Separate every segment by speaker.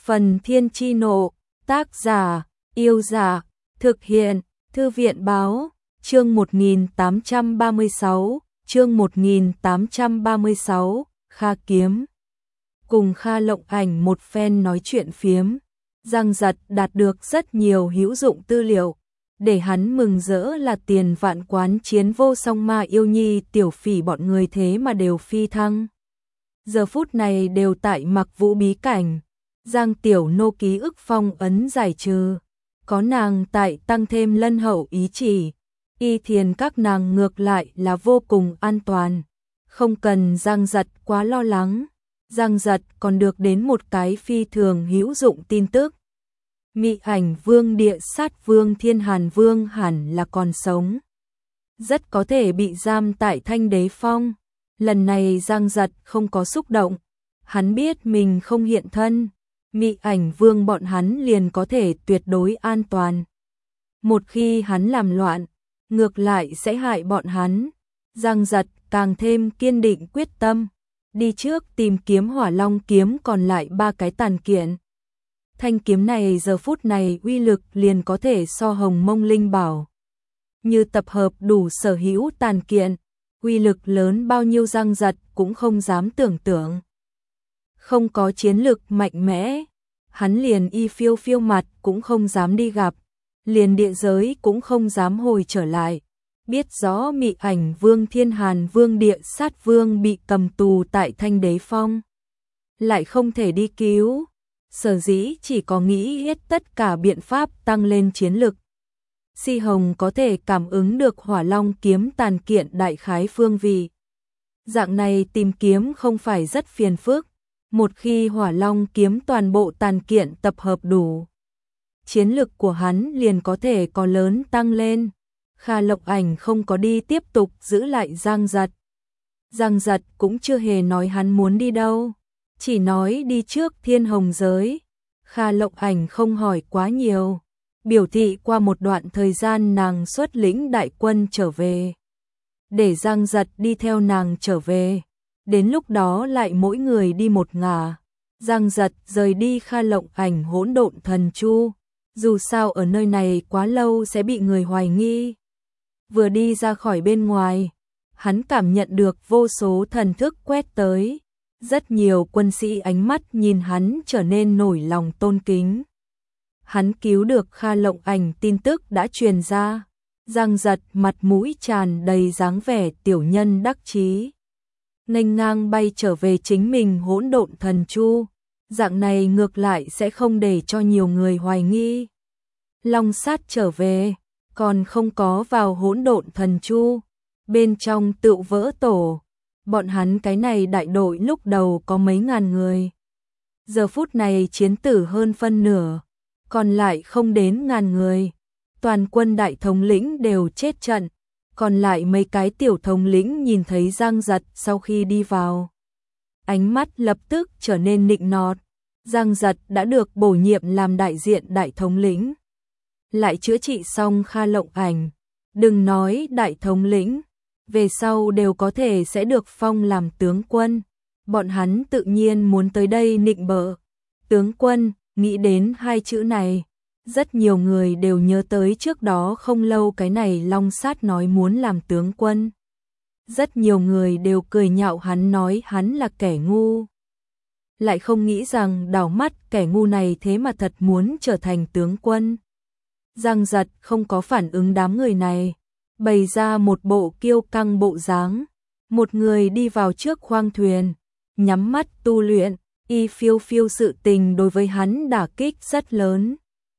Speaker 1: Phần Thiên Chi Nộ, tác giả, Yêu Dạ, thực hiện, Thư viện Báo, chương 1836, Kha Kiếm. Cùng Kha Lộng Ảnh một phen nói chuyện phiếm, Giang Giật đạt được rất nhiều hữu dụng tư liệu, để hắn mừng rỡ là tiền vạn quán chiến vô song ma yêu nhi tiểu phỉ bọn người thế mà đều phi thăng. Giờ phút này đều tại Mặc Vũ bí cảnh, Giang Tiểu Nô ký ức phong ấn giải trừ, có nàng tại tăng thêm lân hậu ý chỉ, y thiền các nàng ngược lại là vô cùng an toàn, không cần Giang Giật quá lo lắng. Giang Giật còn được đến một cái phi thường hữu dụng tin tức. Mị Ảnh Vương Địa Sát Vương Thiên Hàn Vương hẳn là còn sống, rất có thể bị giam tại Thanh Đế Phong. Lần này Giang Giật không có xúc động, hắn biết mình không hiện thân, Mị Ảnh Vương bọn hắn liền có thể tuyệt đối an toàn. Một khi hắn làm loạn, ngược lại sẽ hại bọn hắn. Giang Giật càng thêm kiên định quyết tâm, đi trước tìm kiếm Hỏa Long kiếm còn lại 3 cái tàn kiện. Thanh kiếm này giờ phút này uy lực liền có thể so Hồng Mông Linh Bảo. Như tập hợp đủ sở hữu tàn kiện, uy lực lớn bao nhiêu Giang Giật cũng không dám tưởng tượng. Không có chiến lực mạnh mẽ, hắn liền y phiêu phiêu mặt cũng không dám đi gặp, liền địa giới cũng không dám hồi trở lại. Biết rõ Mị Ảnh Vương Thiên Hàn Vương Địa Sát Vương bị cầm tù tại Thanh Đế Phong, lại không thể đi cứu, sở dĩ chỉ có nghĩ hết tất cả biện pháp tăng lên chiến lực. Si Hồng có thể cảm ứng được Hỏa Long kiếm tàn kiện đại khái phương vị. Dạng này tìm kiếm không phải rất phiền phức, một khi Hỏa Long kiếm toàn bộ tàn kiện tập hợp đủ, chiến lực của hắn liền có thể có lớn tăng lên. Kha Lộng Ảnh không có đi tiếp tục giữ lại Giang Giật. Giang Giật cũng chưa hề nói hắn muốn đi đâu, chỉ nói đi trước Thiên Hồng giới. Kha Lộng Ảnh không hỏi quá nhiều, biểu thị qua một đoạn thời gian nàng xuất lĩnh đại quân trở về, để Giang Giật đi theo nàng trở về, đến lúc đó lại mỗi người đi một ngả. Giang Giật rời đi Kha Lộng Ảnh hỗn độn thần chu, dù sao ở nơi này quá lâu sẽ bị người hoài nghi. Vừa đi ra khỏi bên ngoài, hắn cảm nhận được vô số thần thức quét tới, rất nhiều quân sĩ ánh mắt nhìn hắn trở nên nổi lòng tôn kính. Hắn cứu được Kha Lộng Ảnh tin tức đã truyền ra, Giang Giật mặt mũi tràn đầy dáng vẻ tiểu nhân đắc chí, nghênh ngang bay trở về chính mình hỗn độn thần chu, dạng này ngược lại sẽ không để cho nhiều người hoài nghi. Long Sát trở về, còn không có vào hỗn độn thần chu, bên trong tựu vỡ tổ. Bọn hắn cái này đại đội lúc đầu có mấy ngàn người, giờ phút này chiến tử hơn phân nửa, còn lại không đến ngàn người. Toàn quân đại thống lĩnh đều chết trận, còn lại mấy cái tiểu thống lĩnh nhìn thấy Giang Giật sau khi đi vào, ánh mắt lập tức trở nên nịnh nọt. Giang Giật đã được bổ nhiệm làm đại diện đại thống lĩnh, lại chữa trị xong Kha Lộng Ảnh, đừng nói đại thống lĩnh, về sau đều có thể sẽ được phong làm tướng quân. Bọn hắn tự nhiên muốn tới đây nịnh bợ. Tướng quân, nghĩ đến 2 chữ này, rất nhiều người đều nhớ tới trước đó không lâu cái này Long Sát nói muốn làm tướng quân. Rất nhiều người đều cười nhạo hắn, nói hắn là kẻ ngu. Lại không nghĩ rằng đảo mắt kẻ ngu này thế mà thật muốn trở thành tướng quân. Giang Giật không có phản ứng đám người này, bày ra một bộ kiêu căng bộ dáng, một người đi vào trước khoang thuyền, nhắm mắt tu luyện, y phiêu phiêu sự tình đối với hắn đả kích rất lớn.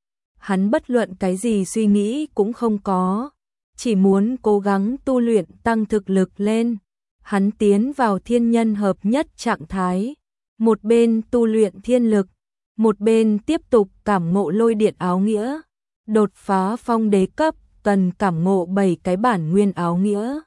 Speaker 1: Hắn bất luận cái gì suy nghĩ cũng không có, chỉ muốn cố gắng tu luyện tăng thực lực lên. Hắn tiến vào thiên nhân hợp nhất trạng thái, một bên tu luyện thiên lực, một bên tiếp tục cảm ngộ lôi điện áo nghĩa. Đột phá phong đế cấp cần cảm ngộ 7 cái bản nguyên áo nghĩa.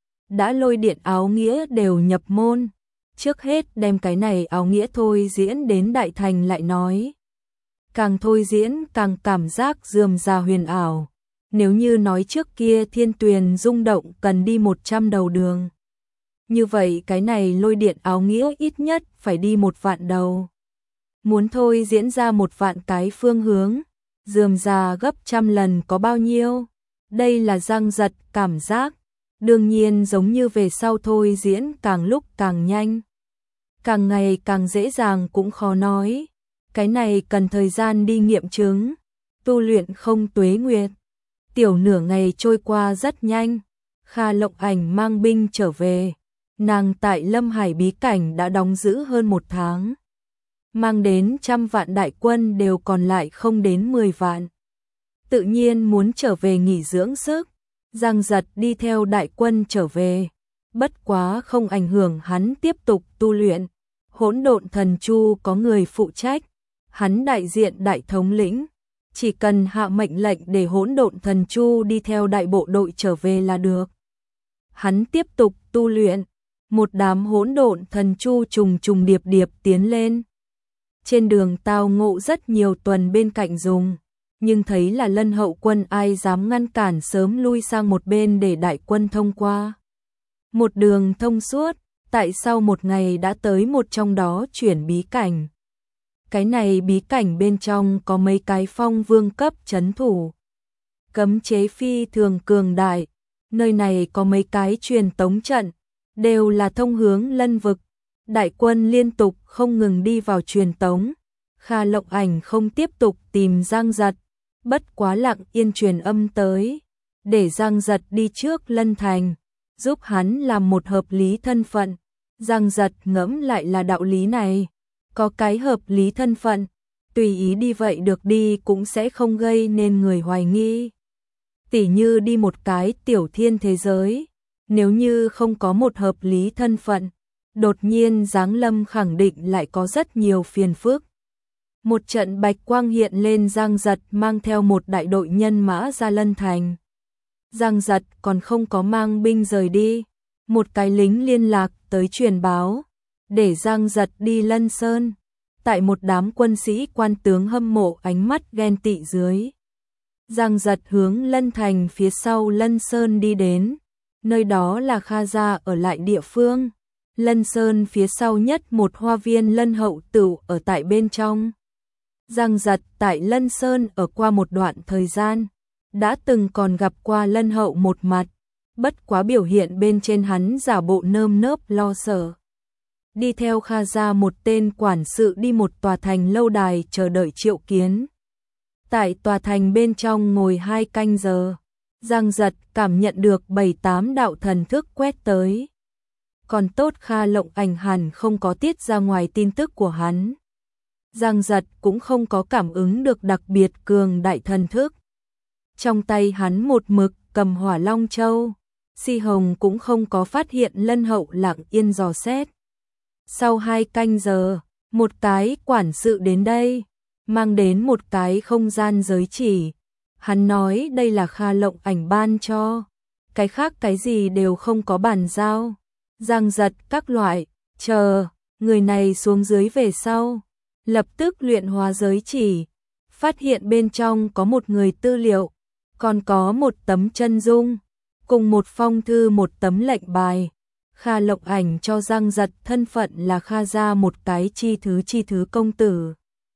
Speaker 1: Đã lôi điện áo nghĩa đều nhập môn, trước hết đem cái này áo nghĩa thôi diễn đến đại thành lại nói. Càng thôi diễn càng cảm giác rườm rà huyền ảo. Nếu như nói trước kia thiên tuyền rung động cần đi 100 đầu đường, như vậy cái này lôi điện áo nghĩa ít nhất phải đi 1 vạn đầu. muốn thôi diễn ra 1.000 cái phương hướng, rườm rà gấp trăm lần có bao nhiêu. Đây là Giang Giật cảm giác, đương nhiên giống như về sau thôi diễn càng lúc càng nhanh, càng ngày càng dễ dàng cũng khó nói. Cái này cần thời gian đi nghiệm chứng, tu luyện không tuế nguyệt. Tiểu nửa ngày trôi qua rất nhanh, Kha Lộng Ảnh mang binh trở về. Nàng tại Lâm Hải bí cảnh đã đóng giữ hơn 1 tháng, mang đến 100 vạn đại quân đều còn lại không đến 10 vạn. Tự nhiên muốn trở về nghỉ dưỡng sức, Giang Giật đi theo đại quân trở về, bất quá không ảnh hưởng hắn tiếp tục tu luyện. Hỗn Độn Thần Chu có người phụ trách, hắn đại diện đại thống lĩnh, chỉ cần hạ mệnh lệnh để Hỗn Độn Thần Chu đi theo đại bộ đội trở về là được. Hắn tiếp tục tu luyện, một đám Hỗn Độn Thần Chu trùng trùng điệp điệp tiến lên. Trên đường tao ngộ rất nhiều tuần bên cạnh dùng, nhưng thấy là Lân hậu quân ai dám ngăn cản, sớm lui sang một bên để đại quân thông qua. Một đường thông suốt, tại sau một ngày đã tới một trong đó chuyển bí cảnh. Cái này bí cảnh bên trong có mấy cái phong vương cấp trấn thủ, cấm chế phi thường cường đại, nơi này có mấy cái truyền tống trận, đều là thông hướng Lân vực. Đại quân liên tục không ngừng đi vào truyền tống. Kha Lộng Ảnh không tiếp tục tìm Giang Giật, bất quá lặng yên truyền âm tới, để Giang Giật đi trước Lân thành, giúp hắn làm một hợp lý thân phận. Giang Giật ngẫm lại là đạo lý này, có cái hợp lý thân phận, tùy ý đi vậy được đi cũng sẽ không gây nên người hoài nghi. Tỉ như đi một cái tiểu thiên thế giới, nếu như không có một hợp lý thân phận, đột nhiên giáng lâm khẳng định lại có rất nhiều phiền phức. Một trận bạch quang hiện lên, Giang Giật mang theo một đại đội nhân mã ra Lân thành. Giang Giật còn không có mang binh rời đi, một cái lính liên lạc tới truyền báo, để Giang Giật đi Lân Sơn. Tại một đám quân sĩ quan tướng hâm mộ ánh mắt ghen tị dưới, Giang Giật hướng Lân thành phía sau Lân Sơn đi đến, nơi đó là Kha gia ở lại địa phương. Lân Sơn phía sau nhất một hoa viên Lân hậu tửu ở tại bên trong. Giang Giật tại Lân Sơn ở qua một đoạn thời gian, đã từng còn gặp qua Lân hậu một mặt, bất quá biểu hiện bên trên hắn giả bộ nơm nớp lo sợ. Đi theo Kha gia một tên quản sự đi một tòa thành lâu đài chờ đợi triệu kiến. Tại tòa thành bên trong ngồi 2 canh giờ, Giang Giật cảm nhận được 7-8 đạo thần thức quét tới. Còn tốt Kha Lộng Ảnh hẳn không có tiết ra ngoài tin tức của hắn. Giang Giật cũng không có cảm ứng được đặc biệt cường đại thần thức. Trong tay hắn một mực cầm Hỏa Long Châu, Si Hồng cũng không có phát hiện Lân hậu lặng yên dò xét. Sau 2 canh giờ, một cái quản sự đến đây, mang đến một cái không gian giới chỉ. Hắn nói đây là Kha Lộng Ảnh ban cho, cái khác cái gì đều không có bàn giao. Giang Giật các loại, chờ, người này xuống dưới về sau, lập tức luyện hóa giới chỉ, phát hiện bên trong có một người tư liệu, còn có một tấm chân dung, cùng một phong thư, một tấm lệnh bài. Kha Lộng Ảnh cho Giang Giật thân phận là Kha gia một cái chi thứ công tử,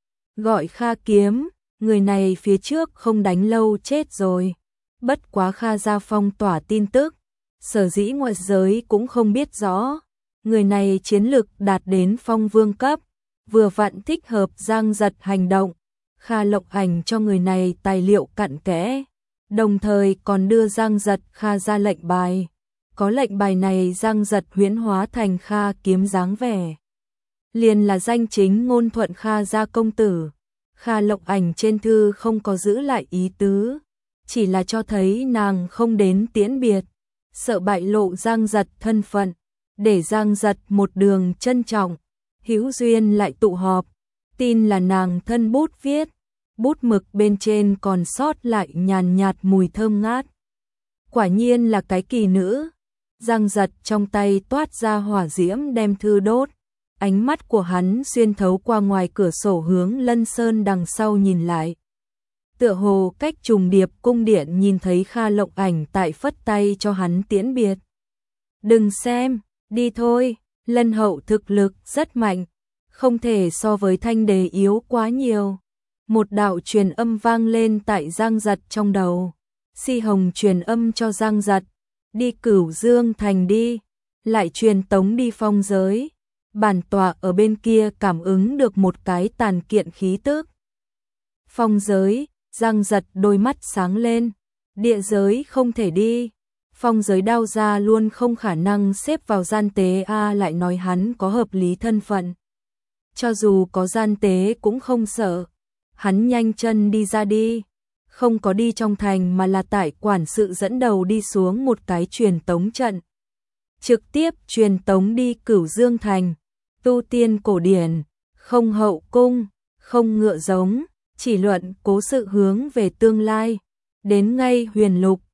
Speaker 1: gọi Kha Kiếm. Người này phía trước không đánh lâu chết rồi, bất quá Kha gia phong tỏa tin tức, sở dĩ ngoại giới cũng không biết rõ. Người này chiến lực đạt đến phong vương cấp, vừa vặn thích hợp Giang Giật hành động. Kha Lộng Ảnh cho người này tài liệu cặn kẽ, đồng thời còn đưa Giang Giật Kha gia lệnh bài. Có lệnh bài này Giang Giật huyễn hóa thành Kha Kiếm dáng vẻ, liền là danh chính ngôn thuận Kha gia công tử. Kha Lộng Ảnh trên thư không có giữ lại ý tứ, chỉ là cho thấy nàng không đến tiễn biệt, sợ bại lộ Giang Giật thân phận, để Giang Giật một đường trân trọng, hữu duyên lại tụ họp. Tin là nàng thân bút viết, bút mực bên trên còn sót lại nhàn nhạt mùi thơm ngát. Quả nhiên là cái kỳ nữ. Giang Giật trong tay toát ra hỏa diễm đem thư đốt. Ánh mắt của hắn xuyên thấu qua ngoài cửa sổ hướng Lân Sơn đằng sau nhìn lại. Tựa hồ cách trùng điệp cung điện nhìn thấy Kha Lộng Ảnh tại phất tay cho hắn tiễn biệt. Đừng xem, đi thôi, Lân hậu thực lực rất mạnh. không thể so với Thanh Đế yếu quá nhiều. Một đạo truyền âm vang lên tại Giang Giật trong đầu. Si Hồng truyền âm cho Giang Giật, đi Cửu Dương Thành đi, lại truyền tống đi phong giới. Bản tọa ở bên kia cảm ứng được một cái tàn kiện khí tức. Phong giới, Giang Giật đôi mắt sáng lên, địa giới không thể đi. Phong giới Đao gia luôn không khả năng xếp vào gian tế lại nói hắn có hợp lý thân phận. Cho dù có gian tế cũng không sợ. Hắn nhanh chân đi ra đi, không có đi trong thành mà là tại quản sự dẫn đầu đi xuống một cái truyền tống trận. Trực tiếp truyền tống đi Cửu Dương Thành, tu tiên cổ điển, không hậu cung, không ngựa giống, chỉ luận cố sự hướng về tương lai. Đến ngay Huyền Lục,